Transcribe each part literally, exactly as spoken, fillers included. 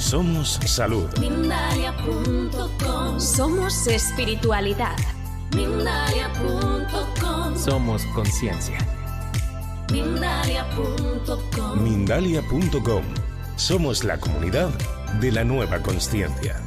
Somos salud. Mindalia punto com. Somos espiritualidad. Mindalia punto com. Somos conciencia. Mindalia punto com. Mindalia punto com. Somos la comunidad de la nueva consciencia.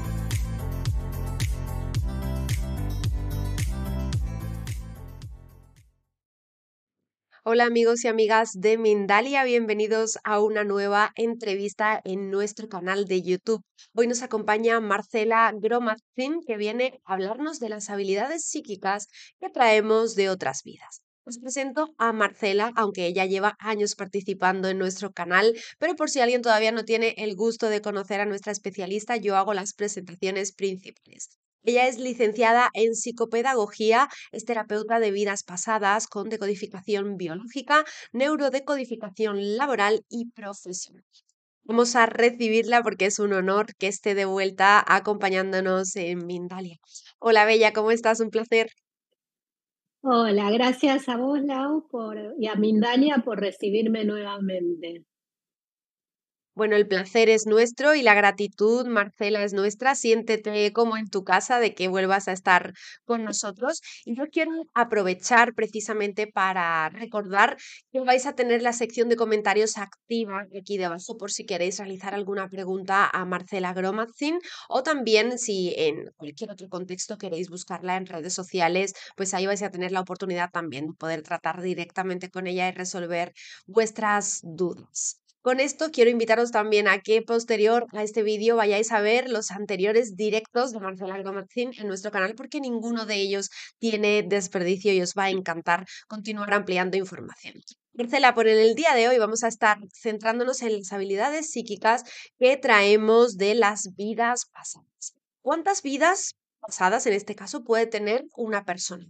Hola amigos y amigas de Mindalia, bienvenidos a una nueva entrevista en nuestro canal de YouTube. Hoy nos acompaña Marcela Gromazin, que viene a hablarnos de las habilidades psíquicas que traemos de otras vidas. Os presento a Marcela, aunque ella lleva años participando en nuestro canal, pero por si alguien todavía no tiene el gusto de conocer a nuestra especialista, yo hago las presentaciones principales. Ella es licenciada en psicopedagogía, es terapeuta de vidas pasadas con decodificación biológica, neurodecodificación laboral y profesional. Vamos a recibirla porque es un honor que esté de vuelta acompañándonos en Mindalia. Hola Bella, ¿cómo estás? Un placer. Hola, gracias a vos, Lau, por, y a Mindalia por recibirme nuevamente. Bueno, el placer es nuestro y la gratitud, Marcela, es nuestra. Siéntete como en tu casa de que vuelvas a estar con nosotros. Y yo quiero aprovechar precisamente para recordar que vais a tener la sección de comentarios activa aquí debajo por si queréis realizar alguna pregunta a Marcela Gromazin o también si en cualquier otro contexto queréis buscarla en redes sociales, pues ahí vais a tener la oportunidad también de poder tratar directamente con ella y resolver vuestras dudas. Con esto quiero invitaros también a que posterior a este vídeo vayáis a ver los anteriores directos de Marcela Gromazin en nuestro canal porque ninguno de ellos tiene desperdicio y os va a encantar continuar ampliando información. Marcela, por el día de hoy vamos a estar centrándonos en las habilidades psíquicas que traemos de las vidas pasadas. ¿Cuántas vidas pasadas en este caso puede tener una persona?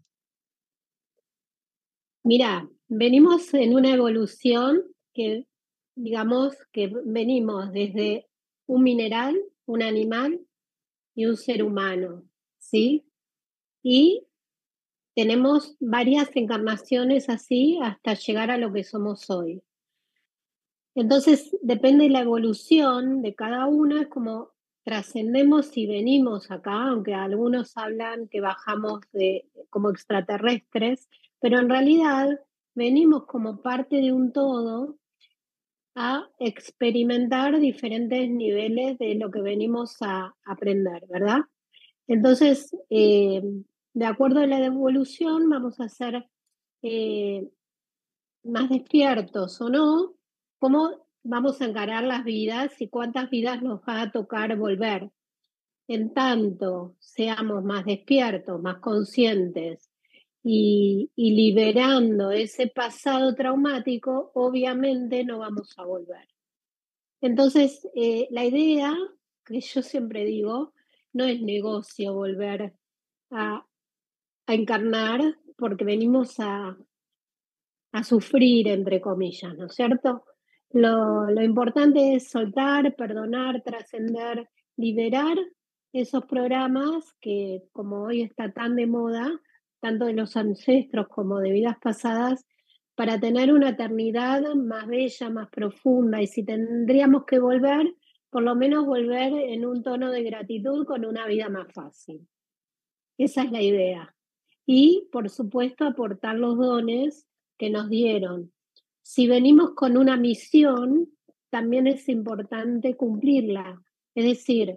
Mira, venimos en una evolución que digamos que venimos desde un mineral, un animal y un ser humano, ¿sí? Y tenemos varias encarnaciones así hasta llegar a lo que somos hoy. Entonces, depende de la evolución de cada una, es como trascendemos y venimos acá, aunque algunos hablan que bajamos de, como extraterrestres, pero en realidad venimos como parte de un todo a experimentar diferentes niveles de lo que venimos a aprender, ¿verdad? Entonces, eh, de acuerdo a la evolución, vamos a ser eh, más despiertos o no, cómo vamos a encarar las vidas y cuántas vidas nos va a tocar volver. En tanto seamos más despiertos, más conscientes y, y liberando ese pasado traumático, obviamente no vamos a volver. Entonces, eh, la idea, que yo siempre digo, no es negocio volver a, a encarnar porque venimos a, a sufrir, entre comillas, ¿no es cierto? Lo, lo importante es soltar, perdonar, trascender, liberar esos programas que, como hoy está tan de moda, tanto de los ancestros como de vidas pasadas, para tener una eternidad más bella, más profunda. Y si tendríamos que volver, por lo menos volver en un tono de gratitud con una vida más fácil. Esa es la idea. Y, por supuesto, aportar los dones que nos dieron. Si venimos con una misión, también es importante cumplirla. Es decir,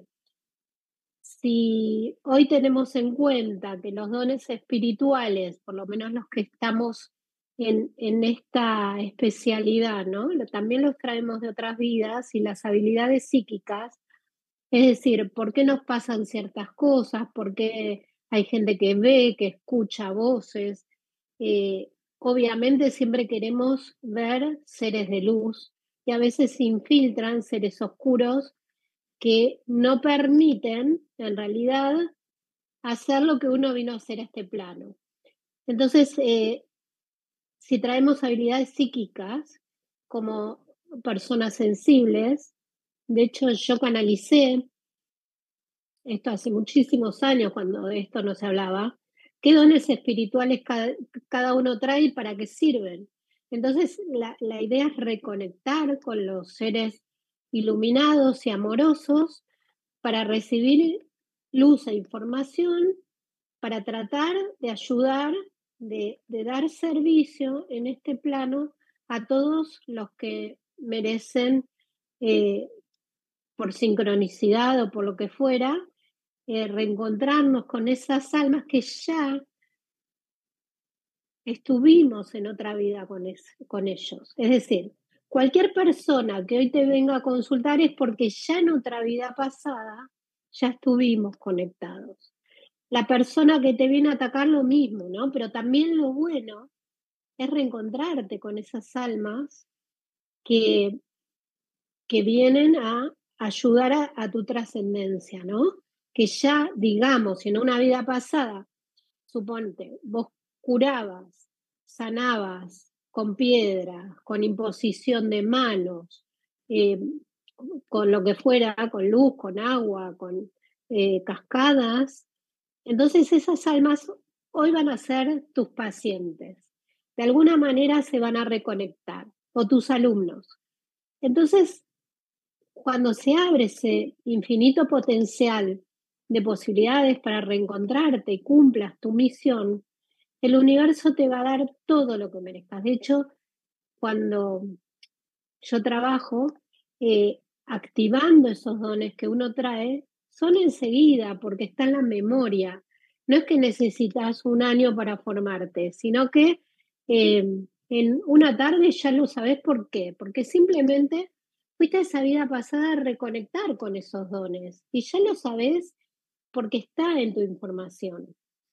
si hoy tenemos en cuenta que los dones espirituales, por lo menos los que estamos en, en esta especialidad, ¿no? También los traemos de otras vidas y las habilidades psíquicas, es decir, ¿por qué nos pasan ciertas cosas? ¿Por qué hay gente que ve, que escucha voces? Eh, obviamente siempre queremos ver seres de luz y a veces se infiltran seres oscuros que no permiten, en realidad, hacer lo que uno vino a hacer a este plano. Entonces, eh, si traemos habilidades psíquicas como personas sensibles, de hecho yo canalicé, esto hace muchísimos años cuando de esto no se hablaba, qué dones espirituales cada, cada uno trae y para qué sirven. Entonces, la, la idea es reconectar con los seres iluminados y amorosos para recibir luz e información, para tratar de ayudar, de, de dar servicio en este plano a todos los que merecen, eh, por sincronicidad o por lo que fuera, eh, reencontrarnos con esas almas que ya estuvimos en otra vida con, es, con ellos. Es decir, cualquier persona que hoy te venga a consultar es porque ya en otra vida pasada ya estuvimos conectados. La persona que te viene a atacar lo mismo, ¿no? Pero también lo bueno es reencontrarte con esas almas que, que vienen a ayudar a, a tu trascendencia, ¿no? Que ya, digamos, en una vida pasada, suponte, vos curabas, sanabas con piedra, con imposición de manos, eh, con lo que fuera, con luz, con agua, con eh, cascadas. Entonces esas almas hoy van a ser tus pacientes. De alguna manera se van a reconectar, o tus alumnos. Entonces, cuando se abre ese infinito potencial de posibilidades para reencontrarte y cumplas tu misión, el universo te va a dar todo lo que merezcas. De hecho, cuando yo trabajo eh, activando esos dones que uno trae, son enseguida porque está en la memoria. No es que necesitas un año para formarte, sino que eh, en una tarde ya lo sabes por qué. Porque simplemente fuiste a esa vida pasada a reconectar con esos dones. Y ya lo sabes porque está en tu información.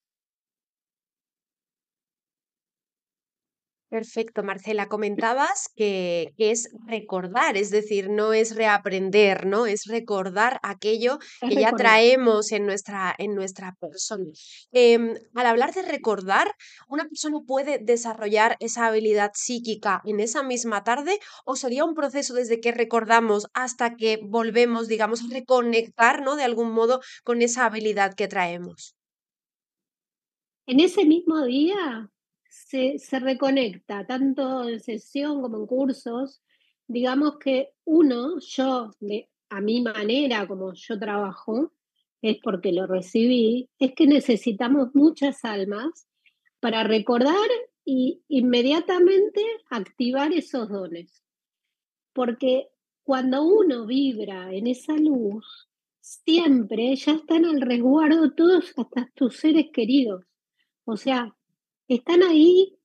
Perfecto, Marcela. Comentabas que, que es recordar, es decir, no es reaprender, ¿no? Es recordar aquello Es que ya recordar. traemos en nuestra, en nuestra persona. Em, al hablar de recordar, ¿una persona puede desarrollar esa habilidad psíquica en esa misma tarde o sería un proceso desde que recordamos hasta que volvemos, digamos, a reconectar, ¿no? De algún modo con esa habilidad que traemos? En ese mismo día se, se reconecta, tanto en sesión como en cursos. Digamos que uno, yo, de, a mi manera como yo trabajo, es porque lo recibí, es que necesitamos muchas almas para recordar y inmediatamente activar esos dones. Porque cuando uno vibra en esa luz, siempre ya están al resguardo todos, hasta tus seres queridos. O sea, están ahí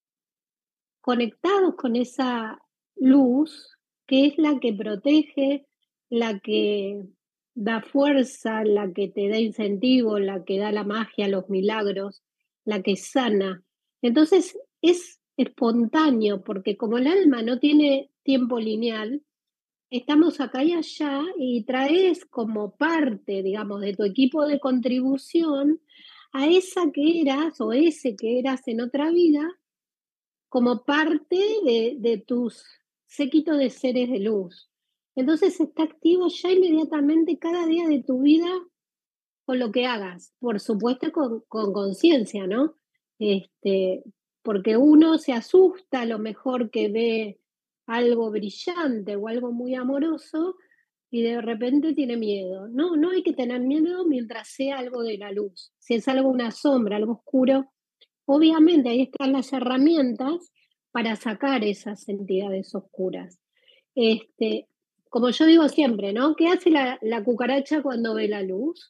conectados con esa luz que es la que protege, la que da fuerza, la que te da incentivo, la que da la magia, los milagros, la que sana. Entonces es espontáneo porque como el alma no tiene tiempo lineal, estamos acá y allá y traes como parte, digamos, de tu equipo de contribución a esa que eras o ese que eras en otra vida como parte de, de tus séquito de seres de luz. Entonces está activo ya inmediatamente cada día de tu vida con lo que hagas, por supuesto con conciencia, ¿no? Este, porque uno se asusta a lo mejor que ve algo brillante o algo muy amoroso y de repente tiene miedo. No, no hay que tener miedo mientras sea algo de la luz. Si es algo, una sombra, algo oscuro, obviamente ahí están las herramientas para sacar esas entidades oscuras. Este, como yo digo siempre, ¿no? ¿Qué hace la, la cucaracha cuando ve la luz?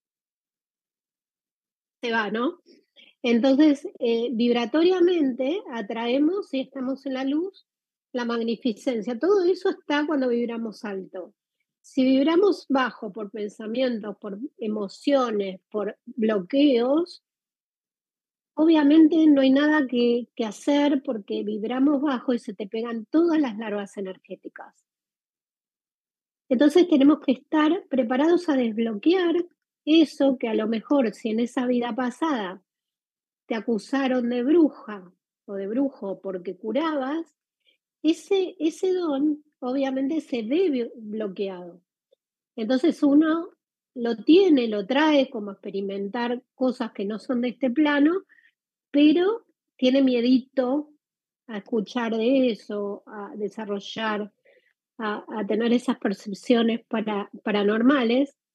Se va, ¿no? Entonces, eh, vibratoriamente atraemos, si estamos en la luz, la magnificencia. Todo eso está cuando vibramos alto. Si vibramos bajo por pensamientos, por emociones, por bloqueos, obviamente no hay nada que, que hacer porque vibramos bajo y se te pegan todas las larvas energéticas. Entonces tenemos que estar preparados a desbloquear eso que a lo mejor si en esa vida pasada te acusaron de bruja o de brujo porque curabas, ese, ese don obviamente se ve bloqueado. Entonces uno lo tiene, lo trae como a experimentar cosas que no son de este plano, pero tiene miedito a escuchar de eso, a desarrollar, a, a tener esas percepciones para, paranormales,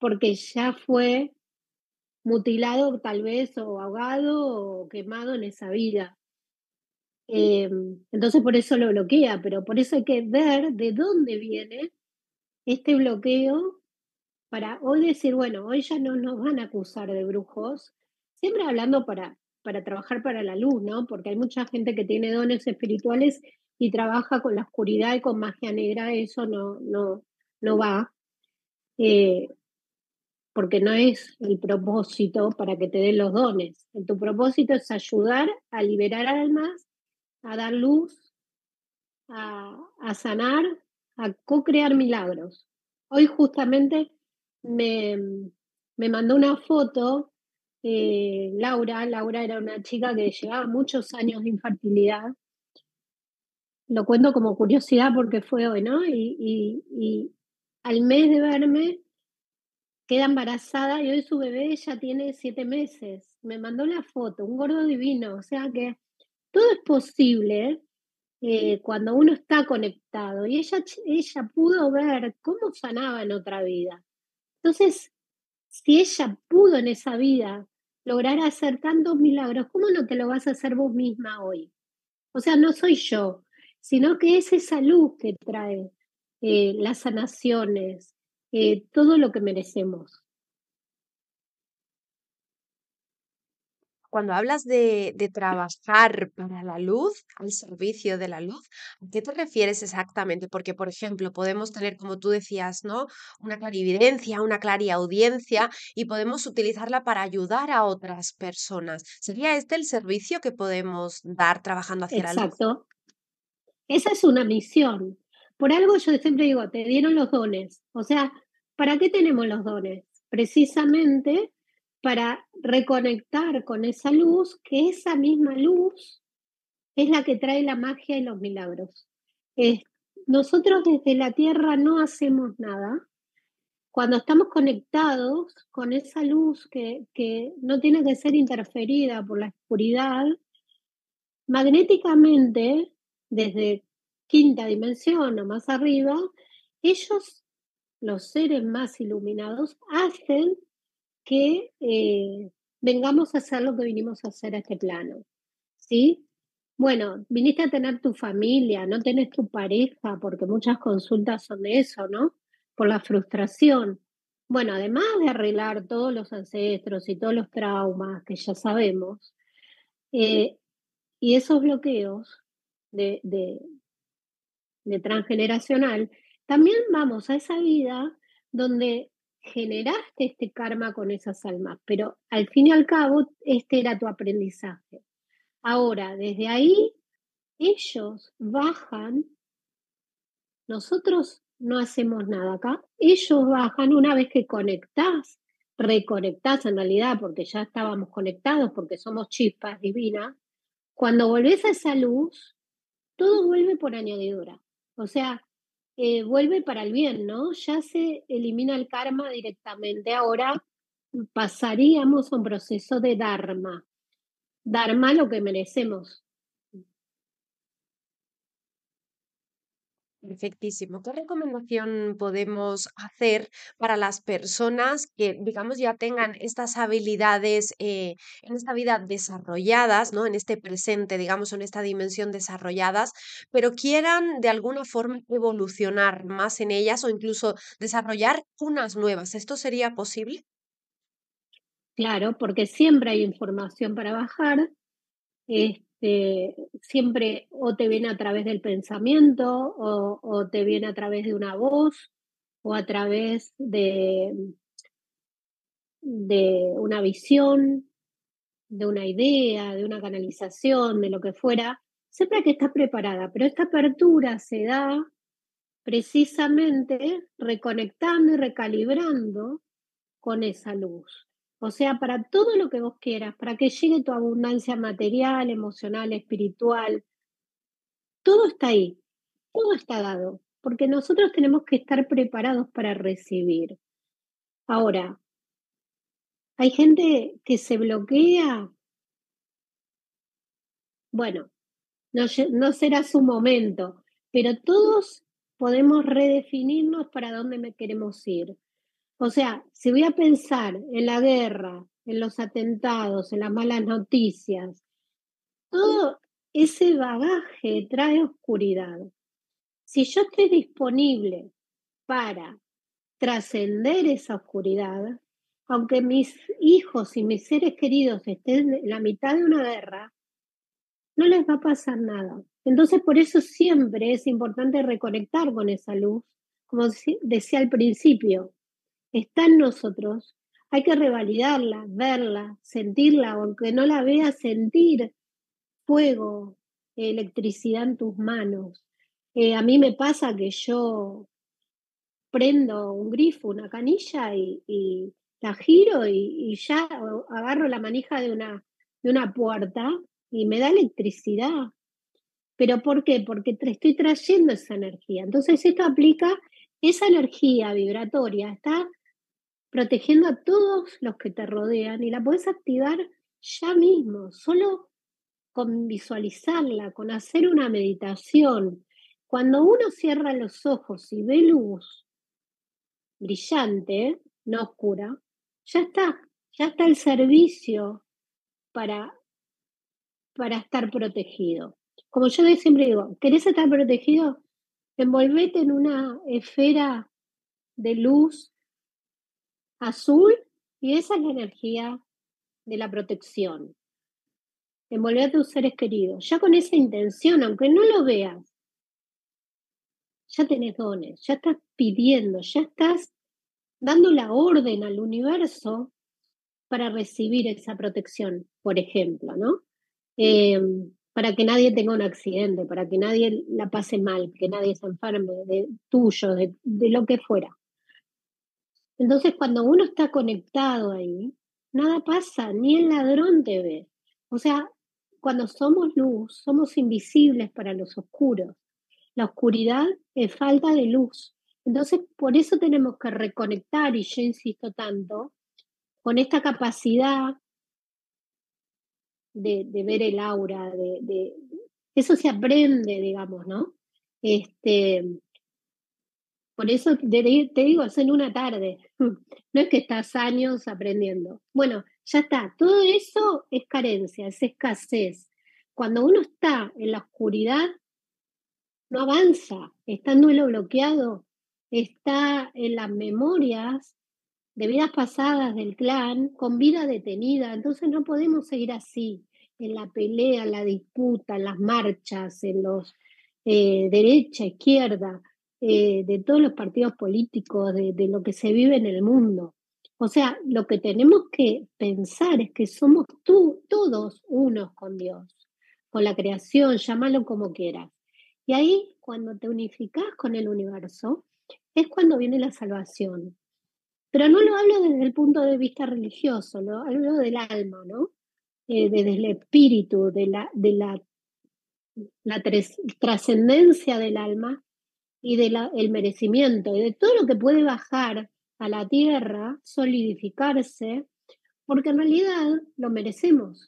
porque ya fue mutilado tal vez o ahogado o quemado en esa vida. Eh, entonces por eso lo bloquea, pero por eso hay que ver de dónde viene este bloqueo para hoy decir, bueno, hoy ya no nos van a acusar de brujos, siempre hablando para, para trabajar para la luz, ¿no? Porque hay mucha gente que tiene dones espirituales y trabaja con la oscuridad y con magia negra, eso no, no, no va, eh, porque no es el propósito para que te den los dones. Tu propósito es ayudar a liberar almas, a dar luz, a, a sanar, a co-crear milagros. Hoy justamente me, me mandó una foto, eh, Laura, Laura era una chica que llevaba muchos años de infertilidad. Lo cuento como curiosidad porque fue hoy, ¿no? Y, y, y al mes de verme queda embarazada y hoy su bebé ya tiene siete meses. Me mandó la foto, un gordo divino, o sea que todo es posible eh, cuando uno está conectado. Y ella, ella pudo ver cómo sanaba en otra vida. Entonces, si ella pudo en esa vida lograr hacer tantos milagros, ¿cómo no te lo vas a hacer vos misma hoy? O sea, no soy yo, sino que es esa luz que trae eh, las sanaciones, eh, todo lo que merecemos. Cuando hablas de, de trabajar para la luz, al servicio de la luz, ¿a qué te refieres exactamente? Porque, por ejemplo, podemos tener, como tú decías, ¿no? Una clarividencia, una clariaudiencia y podemos utilizarla para ayudar a otras personas. ¿Sería este el servicio que podemos dar trabajando hacia la luz? Exacto. Esa es una misión. Por algo yo siempre digo, te dieron los dones. O sea, ¿para qué tenemos los dones? Precisamente para reconectar con esa luz, que esa misma luz es la que trae la magia y los milagros. Eh, nosotros desde la Tierra no hacemos nada. Cuando estamos conectados con esa luz que, que no tiene que ser interferida por la oscuridad, magnéticamente, desde quinta dimensión o más arriba, ellos, los seres más iluminados, hacen que eh, vengamos a hacer lo que vinimos a hacer a este plano, ¿sí? Bueno, viniste a tener tu familia, no tenés tu pareja, porque muchas consultas son de eso, ¿no? Por la frustración. Bueno, además de arreglar todos los ancestros y todos los traumas que ya sabemos, eh, y esos bloqueos de, de, de transgeneracional, también vamos a esa vida donde generaste este karma con esas almas, pero al fin y al cabo este era tu aprendizaje. Ahora, desde ahí, ellos bajan, nosotros no hacemos nada acá, ellos bajan una vez que conectás, reconectás en realidad, porque ya estábamos conectados, porque somos chispas divinas, cuando volvés a esa luz, todo vuelve por añadidura. O sea, eh, vuelve para el bien, ¿no? Ya se elimina el karma directamente. Ahora pasaríamos a un proceso de dharma. Dharma lo que merecemos. Perfectísimo. ¿Qué recomendación podemos hacer para las personas que, digamos, ya tengan estas habilidades eh, en esta vida desarrolladas, ¿no? En este presente, digamos, en esta dimensión desarrolladas, pero quieran de alguna forma evolucionar más en ellas o incluso desarrollar unas nuevas? ¿Esto sería posible? Claro, porque siempre hay información para bajar. Este, siempre o te viene a través del pensamiento o, o te viene a través de una voz o a través de, de una visión, de una idea, de una canalización, de lo que fuera, siempre hay que estar preparada, pero esta apertura se da precisamente reconectando y recalibrando con esa luz. O sea, para todo lo que vos quieras, para que llegue tu abundancia material, emocional, espiritual, todo está ahí, todo está dado, porque nosotros tenemos que estar preparados para recibir. Ahora, hay gente que se bloquea, bueno, no, no será su momento, pero todos podemos redefinirnos para dónde me queremos ir. O sea, si voy a pensar en la guerra, en los atentados, en las malas noticias, todo ese bagaje trae oscuridad. Si yo estoy disponible para trascender esa oscuridad, aunque mis hijos y mis seres queridos estén en la mitad de una guerra, no les va a pasar nada. Entonces, por eso siempre es importante reconectar con esa luz. Como decía al principio, está en nosotros, hay que revalidarla, verla, sentirla, aunque no la veas, sentir fuego, electricidad en tus manos. Eh, a mí me pasa que yo prendo un grifo, una canilla y, y la giro y, y ya agarro la manija de una, de una puerta y me da electricidad. ¿Pero por qué? Porque te estoy trayendo esa energía. Entonces esto aplica, esa energía vibratoria está protegiendo a todos los que te rodean y la puedes activar ya mismo, solo con visualizarla, con hacer una meditación. Cuando uno cierra los ojos y ve luz brillante, no oscura, ya está, ya está el servicio para, para estar protegido. Como yo siempre digo, ¿querés estar protegido? Envolvete en una esfera de luz azul y esa es la energía de la protección. Envolver a tus seres queridos. Ya con esa intención, aunque no lo veas, ya tenés dones, ya estás pidiendo, ya estás dando la orden al universo para recibir esa protección, por ejemplo, ¿no? Eh, para que nadie tenga un accidente, para que nadie la pase mal, que nadie se enferme de tuyo, de, de lo que fuera. Entonces, cuando uno está conectado ahí, nada pasa, ni el ladrón te ve. O sea, cuando somos luz, somos invisibles para los oscuros. La oscuridad es falta de luz. Entonces, por eso tenemos que reconectar, y yo insisto tanto, con esta capacidad de, de ver el aura, de, de, eso se aprende, digamos, ¿no? Este, por eso te, te digo, es en una tarde, no es que estás años aprendiendo. Bueno, ya está, todo eso es carencia, es escasez. Cuando uno está en la oscuridad, no avanza, está en duelo bloqueado, está en las memorias de vidas pasadas del clan, con vida detenida, entonces no podemos seguir así, en la pelea, en la disputa, en las marchas, en los eh, derecha, izquierda, eh, de todos los partidos políticos, de, de lo que se vive en el mundo. O sea, lo que tenemos que pensar es que somos tú, todos unos con Dios, con la creación, llámalo como quieras. Y ahí, cuando te unificás con el universo, es cuando viene la salvación. Pero no lo hablo desde el punto de vista religioso, lo hablo del alma, ¿no? Eh, desde el espíritu, de la, de la, la trascendencia del alma y del merecimiento, y de todo lo que puede bajar a la tierra, solidificarse, porque en realidad lo merecemos.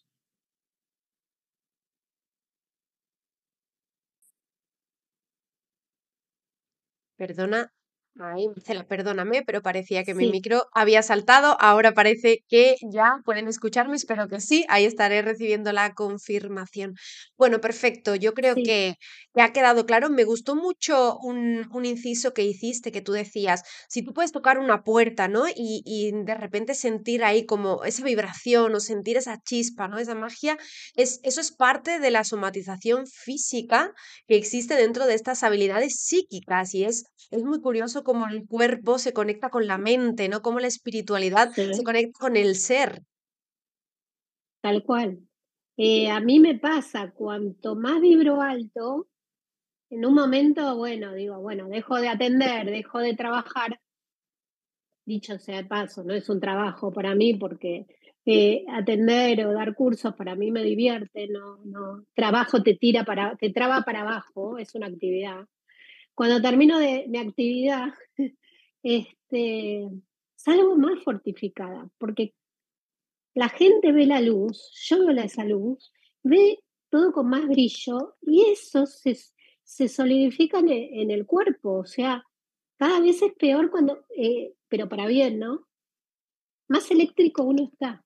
Perdona, ay, Marcela, perdóname, pero parecía que mi Sí, micro había saltado. Ahora parece que ya pueden escucharme, espero que sí. Ahí estaré recibiendo la confirmación. Bueno, perfecto. Yo creo sí, que, que ha quedado claro. Me gustó mucho un, un inciso que hiciste, que tú decías, si tú puedes tocar una puerta, ¿no? Y, y de repente sentir ahí como esa vibración o sentir esa chispa, ¿no? Esa magia, es, eso es parte de la somatización física que existe dentro de estas habilidades psíquicas y es, es muy curioso cómo el cuerpo se conecta con la mente, ¿no? Cómo la espiritualidad se sí, conecta con el ser. tal cual. Eh, a mí me pasa, cuanto más vibro alto, en un momento, bueno, digo, bueno, dejo de atender, dejo de trabajar, dicho sea de paso, no es un trabajo para mí porque eh, atender o dar cursos para mí me divierte, no, no, trabajo te tira para, te traba para abajo, es una actividad. Cuando termino de mi actividad, este, salgo más fortificada, porque la gente ve la luz, yo veo esa luz, ve todo con más brillo y eso se, se solidifica en el, en el cuerpo, o sea, Cada vez es peor cuando, eh, pero para bien, ¿no? Más eléctrico uno está.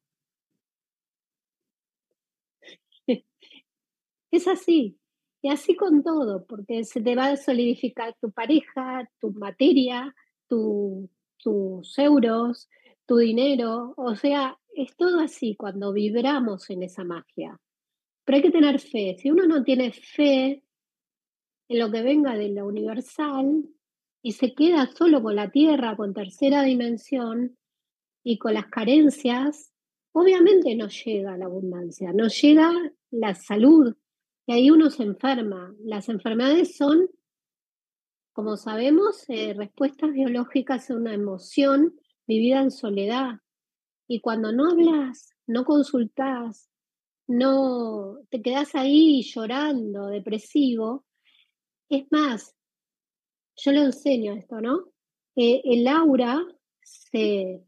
Es así. Y así con todo, porque se te va a solidificar tu pareja, tu materia, tu, tus euros, tu dinero. O sea, es todo así cuando vibramos en esa magia. Pero hay que tener fe. Si uno no tiene fe en lo que venga de lo universal y se queda solo con la tierra, con tercera dimensión y con las carencias, obviamente no llega la abundancia, no llega la salud. Y ahí uno se enferma. Las enfermedades son, como sabemos, eh, respuestas biológicas a una emoción vivida en soledad. Y cuando no hablas, no consultás, no te quedás ahí llorando, depresivo, es más, yo le enseño esto, ¿no? Eh, el aura se,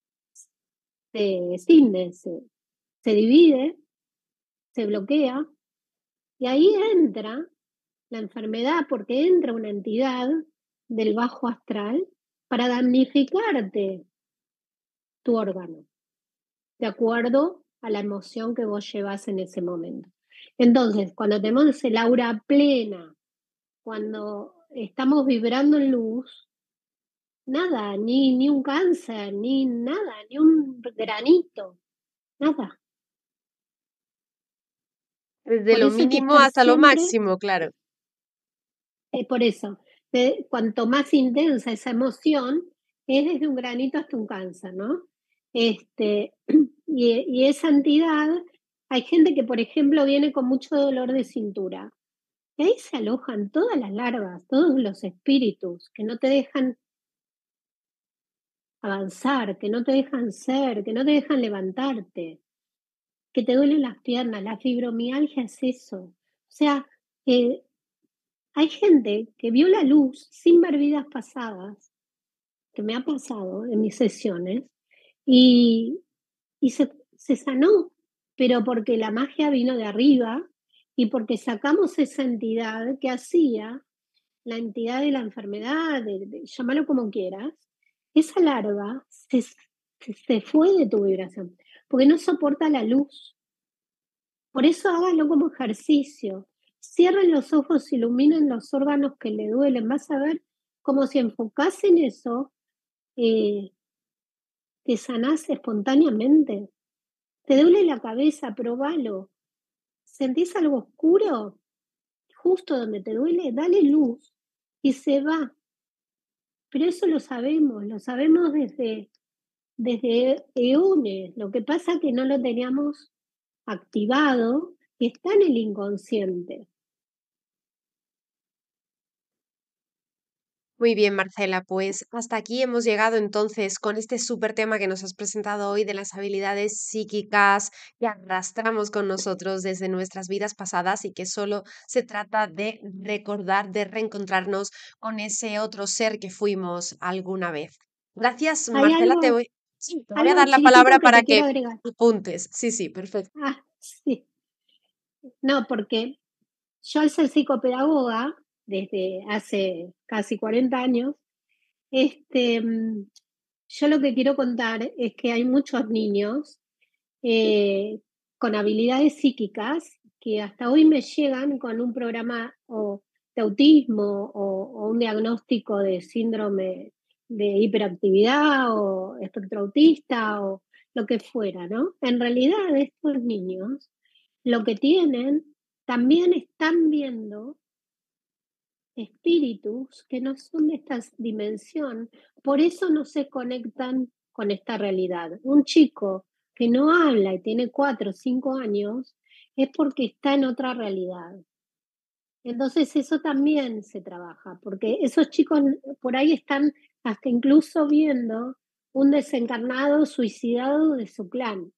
se cinde, se, se divide, se bloquea, y ahí entra la enfermedad, porque entra una entidad del bajo astral para damnificarte tu órgano, de acuerdo a la emoción que vos llevas en ese momento. Entonces, cuando tenemos el aura plena, cuando estamos vibrando en luz, nada, ni, ni un cáncer, ni nada, ni un granito, nada. Desde Por lo eso hay que mínimo estar hasta lo siempre, máximo, claro. eh, por eso, de- cuanto más intensa esa emoción, es desde un granito hasta un cáncer, ¿no? Este, y, y esa entidad, hay gente que, por ejemplo, viene con mucho dolor de cintura. Y ahí se alojan todas las larvas, todos los espíritus que no te dejan avanzar, que no te dejan ser, que no te dejan levantarte, que te duelen las piernas. La fibromialgia es eso. O sea, eh, hay gente que vio la luz sin ver vidas pasadas, que me ha pasado en mis sesiones, y, y se, se sanó, pero porque la magia vino de arriba y porque sacamos esa entidad que hacía, la entidad de la enfermedad, de, de, llámalo como quieras, esa larva se, se, se fue de tu vibración, porque no soporta la luz. Por eso háganlo como ejercicio. Cierren los ojos, iluminen los órganos que le duelen. Vas a ver como si enfocás en eso, eh, te sanás espontáneamente. Te duele la cabeza, probalo. ¿Sentís algo oscuro? Justo donde te duele, dale luz y se va. Pero eso lo sabemos, lo sabemos desde, desde eones. Lo que pasa es que no lo teníamos activado y está en el inconsciente. Muy bien, Marcela, pues hasta aquí hemos llegado entonces con este súper tema que nos has presentado hoy de las habilidades psíquicas que arrastramos con nosotros desde nuestras vidas pasadas y que solo se trata de recordar, de reencontrarnos con ese otro ser que fuimos alguna vez. Gracias, Hay Marcela, te algo, voy, sí, te voy a algo dar la chiquitito palabra que para te quiero que agregar. apuntes. Sí, sí, perfecto. Ah, sí. No, porque yo al ser psicopedagoga, desde hace casi cuarenta años, este, mm, yo lo que quiero contar es que hay muchos niños eh, con habilidades psíquicas que hasta hoy me llegan con un programa o de autismo o, o un diagnóstico de síndrome de hiperactividad o espectro autista o lo que fuera, ¿no? En realidad estos niños lo que tienen también están viendo espíritus que no son de esta dimensión, por eso no se conectan con esta realidad. Un chico que no habla y tiene cuatro o cinco años es porque está en otra realidad. Entonces eso también se trabaja, porque esos chicos por ahí están hasta incluso viendo un desencarnado suicidado de su clan.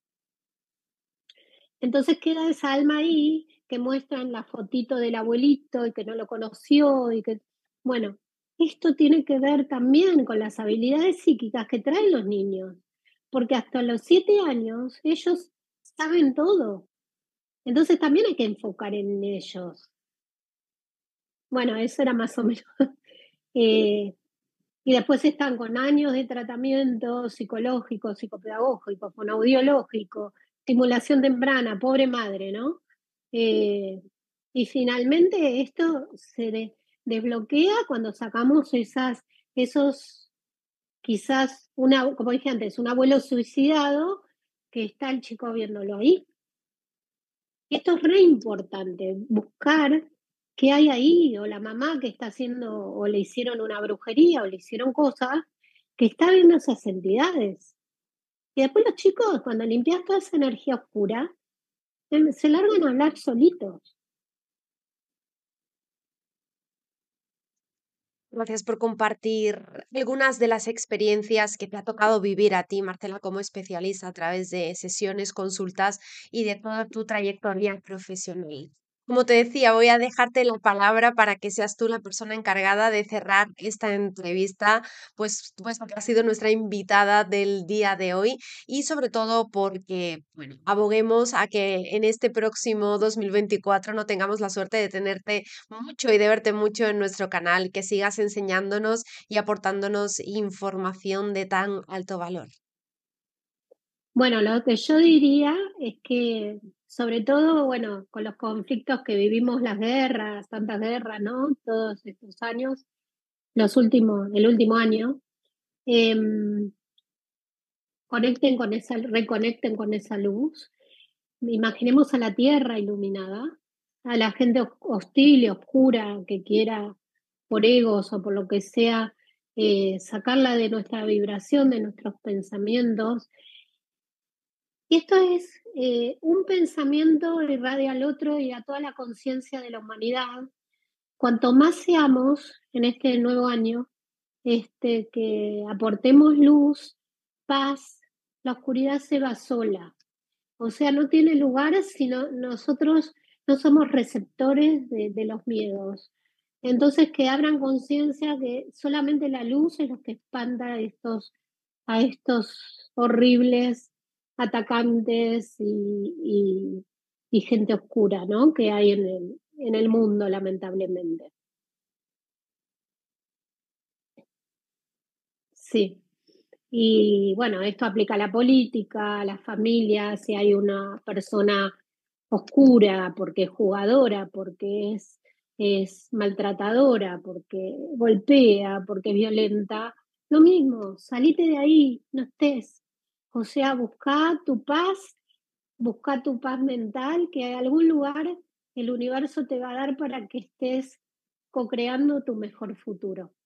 Entonces queda esa alma ahí que muestran la fotito del abuelito y que no lo conoció y que, bueno, esto tiene que ver también con las habilidades psíquicas que traen los niños, porque hasta los siete años ellos saben todo. Entonces también hay que enfocar en ellos. Bueno, eso era más o menos. Eh, y después están con años de tratamiento psicológico, psicopedagógico, fonoaudiológico, estimulación temprana, pobre madre, ¿no? Eh, y finalmente esto se de- desbloquea cuando sacamos esas, esos, quizás, una, como dije antes, un abuelo suicidado que está el chico viéndolo ahí. Y esto es re importante, buscar qué hay ahí, o la mamá que está haciendo, o le hicieron una brujería, o le hicieron cosas, que está viendo esas entidades. Y después los chicos, cuando limpias toda esa energía oscura, em, se largan a hablar solitos. Gracias por compartir algunas de las experiencias que te ha tocado vivir a ti, Marcela, como especialista a través de sesiones, consultas y de toda tu trayectoria profesional. Como te decía, voy a dejarte la palabra para que seas tú la persona encargada de cerrar esta entrevista, pues puesto que has sido nuestra invitada del día de hoy y sobre todo porque, bueno, aboguemos a que en este próximo dos mil veinticuatro no tengamos la suerte de tenerte mucho y de verte mucho en nuestro canal, que sigas enseñándonos y aportándonos información de tan alto valor. Bueno, lo que yo diría es que, sobre todo, bueno, con los conflictos que vivimos, las guerras, tantas guerras, ¿no? Todos estos años, los últimos, el último año, em, conecten con esa, reconecten con esa luz. Imaginemos a la tierra iluminada, a la gente hostil y oscura que quiera, por egos o por lo que sea, eh, sacarla de nuestra vibración, de nuestros pensamientos. Y esto es eh, un pensamiento irradia al otro y a toda la conciencia de la humanidad. Cuanto más seamos en este nuevo año, este, que aportemos luz, paz, la oscuridad se va sola. O sea, no tiene lugar si no, nosotros no somos receptores de, de los miedos. Entonces, que abran conciencia que solamente la luz es lo que espanta a estos, a estos horribles atacantes y, y- y gente oscura, ¿no? Que hay en el, en el mundo, lamentablemente. Sí. Y bueno, esto aplica a la política, a las familias, si hay una persona oscura, porque es jugadora, porque es, es maltratadora, porque golpea, porque es violenta, lo mismo, salite de ahí, no estés. O sea, busca tu paz, busca tu paz mental, que en algún lugar el universo te va a dar para que estés co-creando tu mejor futuro.